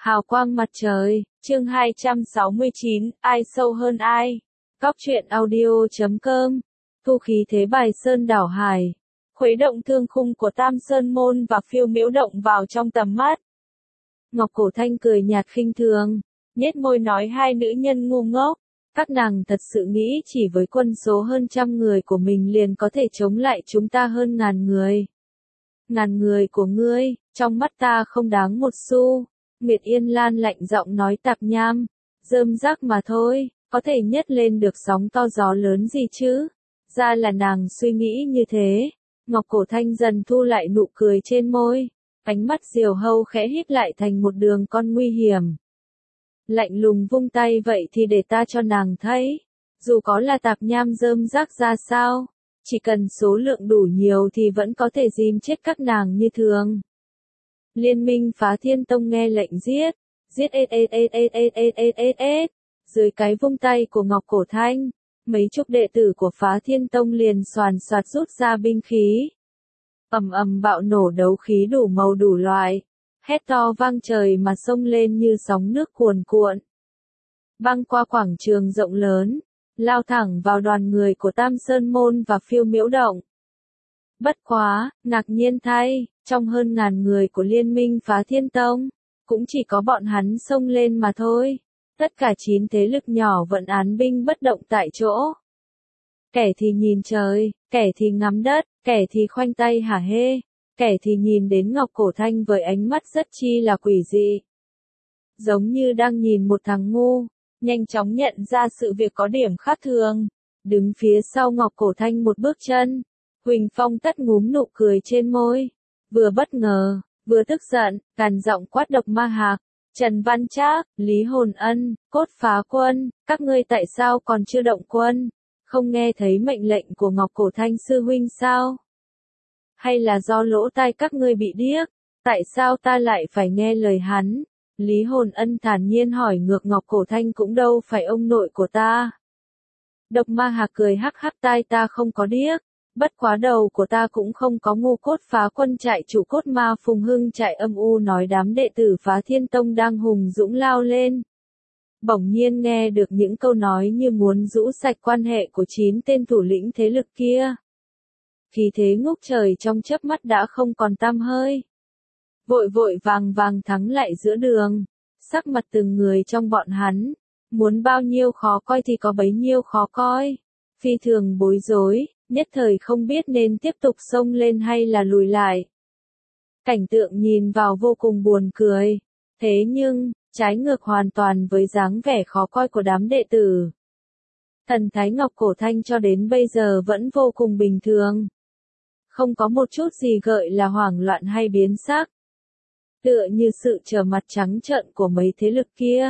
Hào quang mặt trời, chương 269, ai sâu hơn ai? Góc truyện audio.com, thu khí thế bài sơn đảo hải, khuấy động thương khung của Tam Sơn Môn và phiêu miễu động vào trong tầm mắt. Ngọc Cổ Thanh cười nhạt khinh thường, nhếch môi nói hai nữ nhân ngu ngốc, các nàng thật sự nghĩ chỉ với quân số hơn trăm người của mình liền có thể chống lại chúng ta hơn ngàn người. Ngàn người của ngươi, trong mắt ta không đáng một xu. Nguyệt Yên Lan lạnh giọng nói tạp nham, rơm rác mà thôi, có thể nhấc lên được sóng to gió lớn gì chứ? Ra là nàng suy nghĩ như thế. Ngọc Cổ Thanh dần thu lại nụ cười trên môi, ánh mắt diều hâu khẽ híp lại thành một đường con nguy hiểm. Lạnh lùng vung tay vậy thì để ta cho nàng thấy, dù có là tạp nham rơm rác ra sao, chỉ cần số lượng đủ nhiều thì vẫn có thể dìm chết các nàng như thường. Liên minh Phá Thiên Tông nghe lệnh giết, giết dưới cái vung tay của Ngọc Cổ Thanh, mấy chục đệ tử của Phá Thiên Tông liền xoàn xoạt rút ra binh khí. Ầm ầm bạo nổ đấu khí đủ màu đủ loại, hét to vang trời mà xông lên như sóng nước cuồn cuộn. Băng qua quảng trường rộng lớn, lao thẳng vào đoàn người của Tam Sơn Môn và phiêu miễu động. Bất quá, ngạc nhiên thay, trong hơn ngàn người của Liên minh Phá Thiên Tông, cũng chỉ có bọn hắn xông lên mà thôi. Tất cả 9 thế lực nhỏ vẫn án binh bất động tại chỗ. Kẻ thì nhìn trời, kẻ thì ngắm đất, kẻ thì khoanh tay hả hê, kẻ thì nhìn đến Ngọc Cổ Thanh với ánh mắt rất chi là quỷ dị. Giống như đang nhìn một thằng ngu, nhanh chóng nhận ra sự việc có điểm khác thường. Đứng phía sau Ngọc Cổ Thanh một bước chân, Huỳnh Phong tắt ngúm nụ cười trên môi. Vừa bất ngờ, vừa tức giận, gằn giọng quát Độc Ma Hạc, Trần Văn Trác, Lý Hồn Ân, Cốt Phá Quân, các ngươi tại sao còn chưa động quân? Không nghe thấy mệnh lệnh của Ngọc Cổ Thanh sư huynh sao? Hay là do lỗ tai các ngươi bị điếc? Tại sao ta lại phải nghe lời hắn? Lý Hồn Ân thản nhiên hỏi ngược Ngọc Cổ Thanh cũng đâu phải ông nội của ta. Độc Ma Hạc cười hắc hắc tai ta không có điếc. Bất quá đầu của ta cũng không có ngu. Cốt Phá Quân trại chủ Cốt Ma Phùng Hưng trại âm u nói đám đệ tử Phá Thiên Tông đang hùng dũng lao lên. Bỗng nhiên nghe được những câu nói như muốn rũ sạch quan hệ của 9 tên thủ lĩnh thế lực kia. Khí thế ngút trời trong chớp mắt đã không còn tăm hơi. Vội vội vàng vàng thắng lại giữa đường, sắc mặt từng người trong bọn hắn, muốn bao nhiêu khó coi thì có bấy nhiêu khó coi. Phi thường bối rối, nhất thời không biết nên tiếp tục xông lên hay là lùi lại. Cảnh tượng nhìn vào vô cùng buồn cười, thế nhưng, trái ngược hoàn toàn với dáng vẻ khó coi của đám đệ tử. Thần thái Ngọc Cổ Thanh cho đến bây giờ vẫn vô cùng bình thường. Không có một chút gì gợi là hoảng loạn hay biến sắc. Tựa như sự trở mặt trắng trợn của mấy thế lực kia.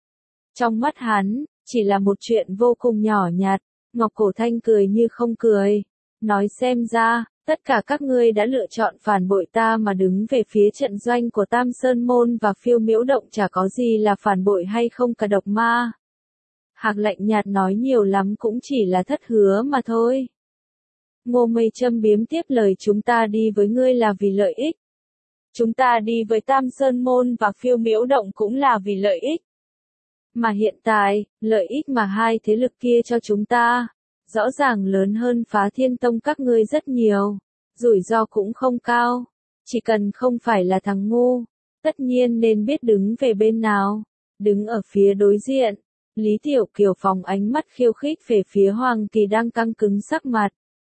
Trong mắt hắn, chỉ là một chuyện vô cùng nhỏ nhặt. Ngọc Cổ Thanh cười như không cười, nói xem ra, tất cả các ngươi đã lựa chọn phản bội ta mà đứng về phía trận doanh của Tam Sơn Môn và phiêu miễu động chả có gì là phản bội hay không cả. Độc Ma Hạc lạnh nhạt nói nhiều lắm cũng chỉ là thất hứa mà thôi. Ngô Mây châm biếm tiếp lời chúng ta đi với ngươi là vì lợi ích. Chúng ta đi với Tam Sơn Môn và phiêu miễu động cũng là vì lợi ích. Mà hiện tại, lợi ích mà hai thế lực kia cho chúng ta, rõ ràng lớn hơn Phá Thiên Tông các ngươi rất nhiều, rủi ro cũng không cao, chỉ cần không phải là thằng ngu, tất nhiên nên biết đứng về bên nào, đứng ở phía đối diện. Lý Tiểu Kiều phóng ánh mắt khiêu khích về phía Hoàng Kỳ đang căng cứng sắc mặt.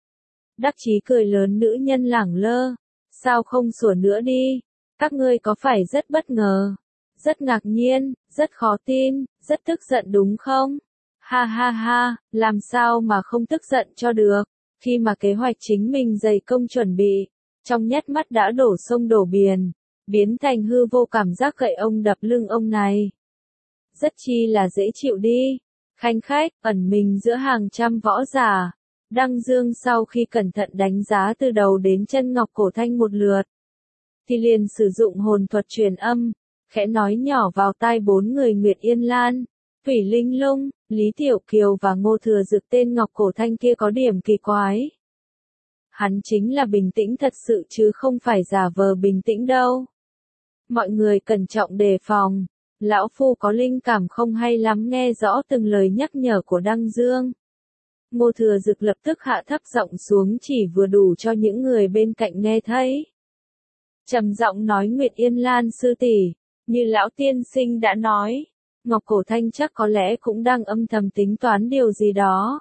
Đắc chí cười lớn nữ nhân lẳng lơ, sao không sủa nữa đi, các ngươi có phải rất bất ngờ? Rất ngạc nhiên, rất khó tin, rất tức giận đúng không? Ha ha ha, làm sao mà không tức giận cho được, khi mà kế hoạch chính mình dày công chuẩn bị, trong nháy mắt đã đổ sông đổ biển, biến thành hư vô cảm giác gậy ông đập lưng ông này. Rất chi là dễ chịu đi, khanh khách, ẩn mình giữa hàng trăm võ giả. Đăng Dương sau khi cẩn thận đánh giá từ đầu đến chân Ngọc Cổ Thanh một lượt, thì liền sử dụng hồn thuật truyền âm. Khẽ nói nhỏ vào tai 4 người Nguyệt Yên Lan, Thủy Linh Lung, Lý Tiểu Kiều và Ngô Thừa Dực. Tên Ngọc Cổ Thanh kia có điểm kỳ quái. Hắn chính là bình tĩnh thật sự chứ không phải giả vờ bình tĩnh đâu. Mọi người cẩn trọng đề phòng. Lão Phu có linh cảm không hay lắm nghe rõ từng lời nhắc nhở của Đăng Dương. Ngô Thừa Dực lập tức hạ thấp giọng xuống chỉ vừa đủ cho những người bên cạnh nghe thấy. Trầm giọng nói Nguyệt Yên Lan sư tỷ, như lão tiên sinh đã nói, Ngọc Cổ Thanh chắc có lẽ cũng đang âm thầm tính toán điều gì đó.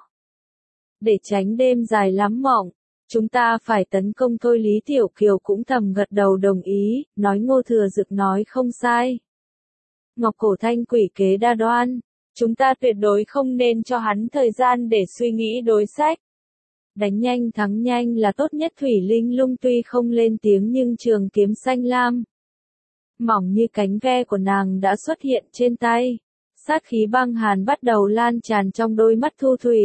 Để tránh đêm dài lắm mộng, chúng ta phải tấn công thôi. Lý Tiểu Kiều cũng thầm gật đầu đồng ý, nói Ngô Thừa Dực nói không sai. Ngọc Cổ Thanh quỷ kế đa đoan, chúng ta tuyệt đối không nên cho hắn thời gian để suy nghĩ đối sách. Đánh nhanh thắng nhanh là tốt nhất. Thủy Linh Lung tuy không lên tiếng nhưng trường kiếm xanh lam mỏng như cánh ve của nàng đã xuất hiện trên tay. Sát khí băng hàn bắt đầu lan tràn trong đôi mắt Thu Thủy.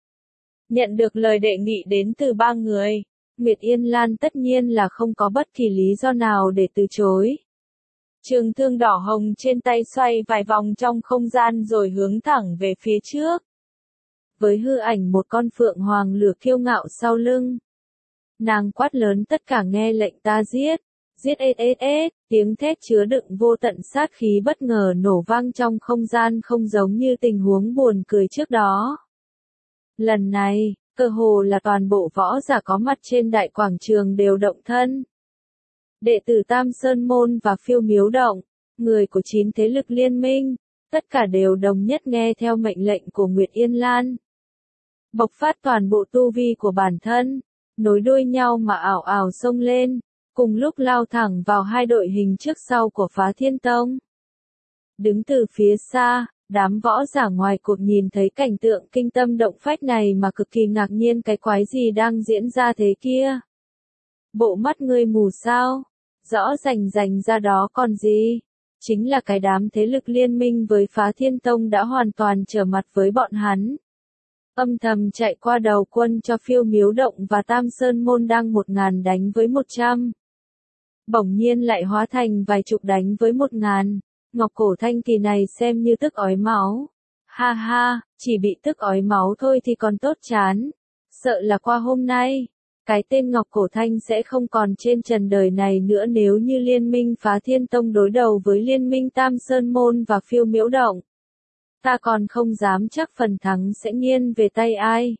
Nhận được lời đề nghị đến từ ba người, Nguyệt Yên Lan tất nhiên là không có bất kỳ lý do nào để từ chối. Trường thương đỏ hồng trên tay xoay vài vòng trong không gian rồi hướng thẳng về phía trước. Với hư ảnh một con phượng hoàng lửa kiêu ngạo sau lưng. Nàng quát lớn tất cả nghe lệnh ta giết. Giết tiếng thét chứa đựng vô tận sát khí bất ngờ nổ vang trong không gian không giống như tình huống buồn cười trước đó. Lần này, cơ hồ là toàn bộ võ giả có mặt trên đại quảng trường đều động thân. Đệ tử Tam Sơn Môn và Phiêu Miếu Động, người của 9 thế lực liên minh, tất cả đều đồng nhất nghe theo mệnh lệnh của Nguyệt Yên Lan. Bộc phát toàn bộ tu vi của bản thân, nối đuôi nhau mà ảo ảo xông lên, cùng lúc lao thẳng vào hai đội hình trước sau của Phá Thiên Tông. Đứng từ phía xa, đám võ giả ngoài cuộc nhìn thấy cảnh tượng kinh tâm động phách này mà cực kỳ ngạc nhiên, cái quái gì đang diễn ra thế kia. Bộ mắt ngươi mù sao? Rõ rành rành ra đó còn gì? Chính là cái đám thế lực liên minh với Phá Thiên Tông đã hoàn toàn trở mặt với bọn hắn. Âm thầm chạy qua đầu quân cho Phiêu Miếu Động và Tam Sơn Môn đang 1000 đánh với 100. Bỗng nhiên lại hóa thành vài chục đánh với 1000. Ngọc Cổ Thanh kỳ này xem như tức ói máu. Ha ha, chỉ bị tức ói máu thôi thì còn tốt chán. Sợ là qua hôm nay, cái tên Ngọc Cổ Thanh sẽ không còn trên trần đời này nữa nếu như Liên minh Phá Thiên Tông đối đầu với Liên minh Tam Sơn Môn và Phiêu Miễu Động. Ta còn không dám chắc phần thắng sẽ nghiêng về tay ai.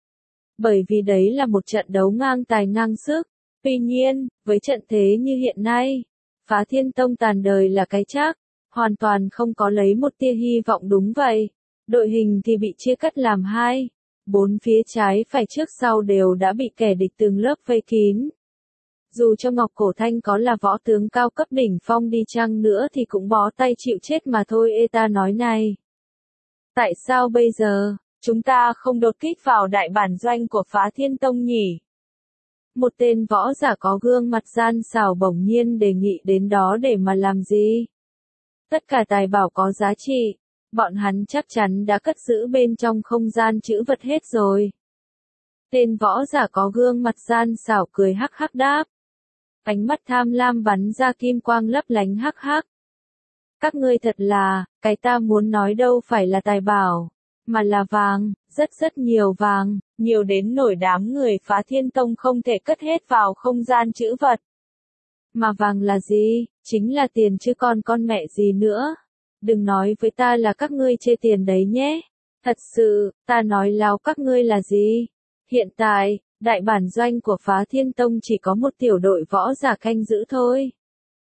Bởi vì đấy là một trận đấu ngang tài ngang sức. Tuy nhiên, với trận thế như hiện nay, Phá Thiên Tông tàn đời là cái chắc, hoàn toàn không có lấy một tia hy vọng. Đúng vậy, đội hình thì bị chia cắt làm hai, 4 phía trái phải trước sau đều đã bị kẻ địch từng lớp vây kín. Dù cho Ngọc Cổ Thanh có là võ tướng cao cấp đỉnh phong đi chăng nữa thì cũng bó tay chịu chết mà thôi. Ta nói này, tại sao bây giờ, chúng ta không đột kích vào đại bản doanh của Phá Thiên Tông nhỉ? Một tên võ giả có gương mặt gian xảo bỗng nhiên đề nghị đến đó để mà làm gì? Tất cả tài bảo có giá trị, bọn hắn chắc chắn đã cất giữ bên trong không gian trữ vật hết rồi. Tên võ giả có gương mặt gian xảo cười hắc hắc đáp. Ánh mắt tham lam bắn ra kim quang lấp lánh hắc hắc. Các ngươi thật là, cái ta muốn nói đâu phải là tài bảo, mà là vàng, rất nhiều vàng, nhiều đến nổi đám người Phá Thiên Tông không thể cất hết vào không gian trữ vật. Mà vàng là gì? Chính là tiền chứ còn con mẹ gì nữa. Đừng nói với ta là các ngươi chê tiền đấy nhé. Thật sự, ta nói láo các ngươi là gì? Hiện tại, đại bản doanh của Phá Thiên Tông chỉ có một tiểu đội võ giả canh giữ thôi.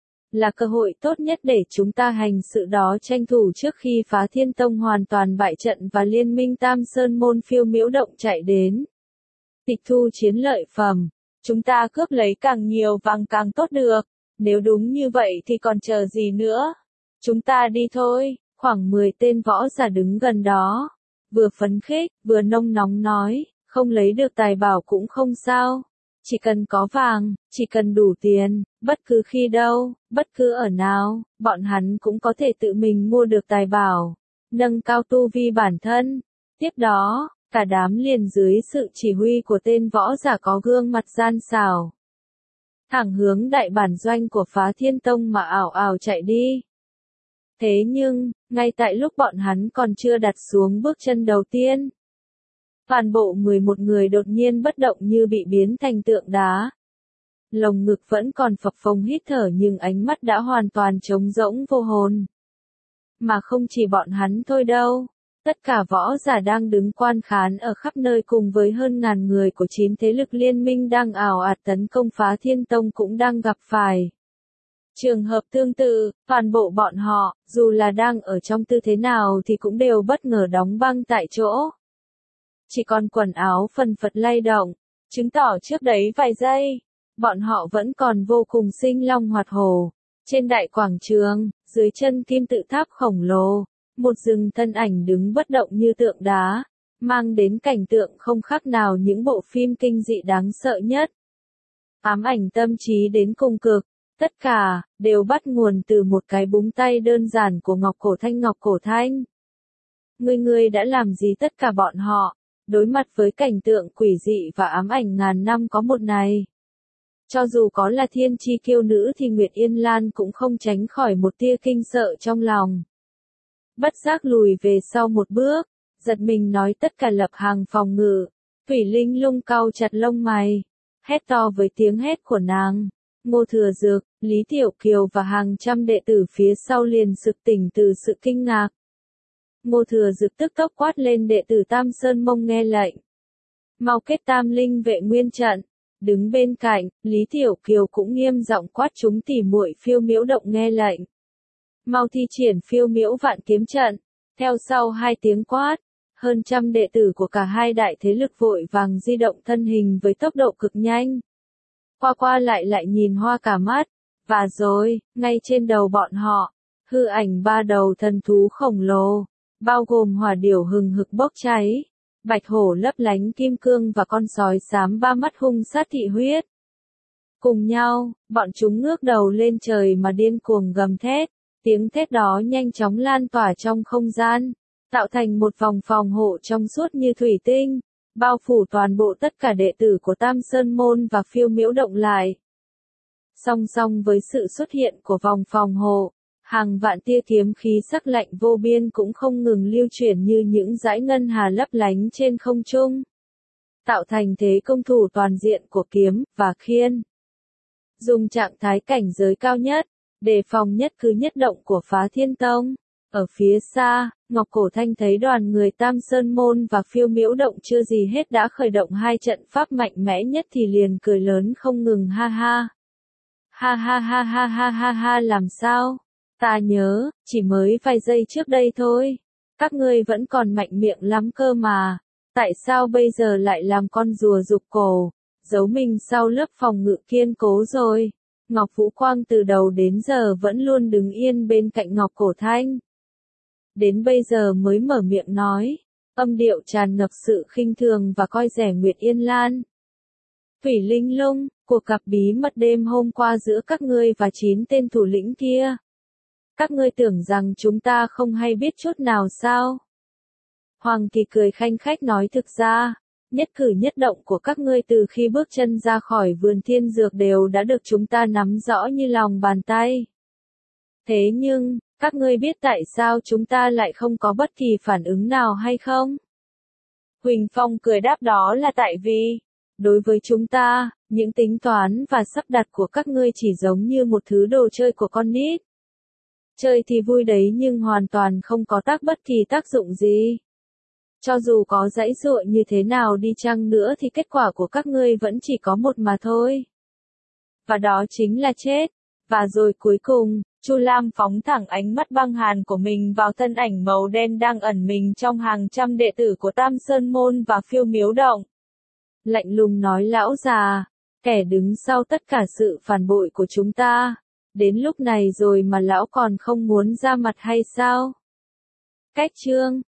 Là cơ hội tốt nhất để chúng ta hành sự đó, tranh thủ trước khi Phá Thiên Tông hoàn toàn bại trận và Liên minh Tam Sơn Môn Phiêu Miễu Động chạy đến. Tịch thu chiến lợi phẩm. Chúng ta cướp lấy càng nhiều vàng càng tốt được. Nếu đúng như vậy thì còn chờ gì nữa? Chúng ta đi thôi. Khoảng 10 tên võ giả đứng gần đó. Vừa phấn khích, vừa nông nóng nói, không lấy được tài bảo cũng không sao. Chỉ cần có vàng, chỉ cần đủ tiền, bất cứ khi đâu, bất cứ ở nào, bọn hắn cũng có thể tự mình mua được tài bảo, nâng cao tu vi bản thân. Tiếp đó, cả đám liền dưới sự chỉ huy của tên võ giả có gương mặt gian xảo, thẳng hướng đại bản doanh của Phá Thiên Tông mà ảo ảo chạy đi. Thế nhưng, ngay tại lúc bọn hắn còn chưa đặt xuống bước chân đầu tiên, toàn bộ 11 người đột nhiên bất động như bị biến thành tượng đá. lồng ngực vẫn còn phập phồng hít thở nhưng ánh mắt đã hoàn toàn trống rỗng vô hồn. Mà không chỉ bọn hắn thôi đâu. Tất cả võ giả đang đứng quan khán ở khắp nơi cùng với hơn ngàn người của 9 thế lực liên minh đang ào ạt tấn công Phá Thiên Tông cũng đang gặp phải trường hợp tương tự, toàn bộ bọn họ, dù là đang ở trong tư thế nào thì cũng đều bất ngờ đóng băng tại chỗ. Chỉ còn quần áo phần phật lay động, chứng tỏ trước đấy vài giây, bọn họ vẫn còn vô cùng sinh long hoạt hổ. Trên đại quảng trường, dưới chân kim tự tháp khổng lồ, một rừng thân ảnh đứng bất động như tượng đá, mang đến cảnh tượng không khác nào những bộ phim kinh dị đáng sợ nhất. Ám ảnh tâm trí đến cùng cực, tất cả đều bắt nguồn từ một cái búng tay đơn giản của Ngọc Cổ Thanh. Ngọc Cổ Thanh, ngươi đã làm gì? Tất cả bọn họ đối mặt với cảnh tượng quỷ dị và ám ảnh ngàn năm có một này. Cho dù có là thiên chi kiêu nữ thì Nguyệt Yên Lan cũng không tránh khỏi một tia kinh sợ trong lòng. Bất giác lùi về sau một bước, giật mình nói tất cả lập hàng phòng ngự. Thủy Linh Lung cau chặt lông mày, hét to với tiếng hét của nàng. Ngô Thừa Dược, Lý Tiểu Kiều và hàng trăm đệ tử phía sau liền sực tỉnh từ sự kinh ngạc. Ngô Thừa Dược tức tốc quát lên đệ tử Tam Sơn Mông nghe lệnh. Mau kết Tam Linh vệ nguyên trận. Đứng bên cạnh, Lý Tiểu Kiều cũng nghiêm giọng quát chúng tỉ muội Phiêu Miễu Động nghe lệnh. Mau thi triển Phiêu Miễu Vạn Kiếm trận. Theo sau 2 tiếng quát, hơn trăm đệ tử của cả hai đại thế lực vội vàng di động thân hình với tốc độ cực nhanh. Qua lại nhìn hoa cả mắt, và rồi, ngay trên đầu bọn họ, hư ảnh 3 đầu thần thú khổng lồ, bao gồm hỏa điểu hừng hực bốc cháy, bạch hổ lấp lánh kim cương và con sói xám 3 mắt hung sát thị huyết. Cùng nhau, bọn chúng ngước đầu lên trời mà điên cuồng gầm thét, tiếng thét đó nhanh chóng lan tỏa trong không gian, tạo thành một vòng phòng hộ trong suốt như thủy tinh, bao phủ toàn bộ tất cả đệ tử của Tam Sơn Môn và Phiêu Miễu Động lại. Song song với sự xuất hiện của vòng phòng hộ, hàng vạn tia kiếm khí sắc lạnh vô biên cũng không ngừng lưu chuyển như những dải ngân hà lấp lánh trên không trung, tạo thành thế công thủ toàn diện của kiếm và khiên. Dùng trạng thái cảnh giới cao nhất, đề phòng nhất cứ nhất động của Phá Thiên Tông. Ở phía xa, Ngọc Cổ Thanh thấy đoàn người Tam Sơn Môn và Phiêu Miễu Động chưa gì hết đã khởi động 2 trận pháp mạnh mẽ nhất thì liền cười lớn không ngừng ha ha. Ha ha ha ha ha ha ha, làm sao? Ta nhớ, chỉ mới vài giây trước đây thôi. Các ngươi vẫn còn mạnh miệng lắm cơ mà. Tại sao bây giờ lại làm con rùa rụt cổ, giấu mình sau lớp phòng ngự kiên cố rồi? Ngọc Vũ Quang từ đầu đến giờ vẫn luôn đứng yên bên cạnh Ngọc Cổ Thanh. Đến bây giờ mới mở miệng nói, âm điệu tràn ngập sự khinh thường và coi rẻ Nguyệt Yên Lan. Thủy Linh Lung, cuộc gặp bí mật đêm hôm qua giữa các ngươi và 9 tên thủ lĩnh kia. Các ngươi tưởng rằng chúng ta không hay biết chút nào sao? Hoàng Kỳ cười khanh khách nói thực ra, nhất cử nhất động của các ngươi từ khi bước chân ra khỏi vườn thiên dược đều đã được chúng ta nắm rõ như lòng bàn tay. Thế nhưng, các ngươi biết tại sao chúng ta lại không có bất kỳ phản ứng nào hay không? Huỳnh Phong cười đáp đó là tại vì, đối với chúng ta, những tính toán và sắp đặt của các ngươi chỉ giống như một thứ đồ chơi của con nít. Chơi thì vui đấy nhưng hoàn toàn không có bất kỳ tác dụng gì. Cho dù có giãy giụa như thế nào đi chăng nữa thì kết quả của các ngươi vẫn chỉ có một mà thôi. Và đó chính là chết. Và rồi cuối cùng, Chu Lam phóng thẳng ánh mắt băng hàn của mình vào thân ảnh màu đen đang ẩn mình trong hàng trăm đệ tử của Tam Sơn Môn và Phiêu Miễu Động. Lạnh lùng nói lão già, kẻ đứng sau tất cả sự phản bội của chúng ta. Đến lúc này rồi mà lão còn không muốn ra mặt hay sao? Cách chương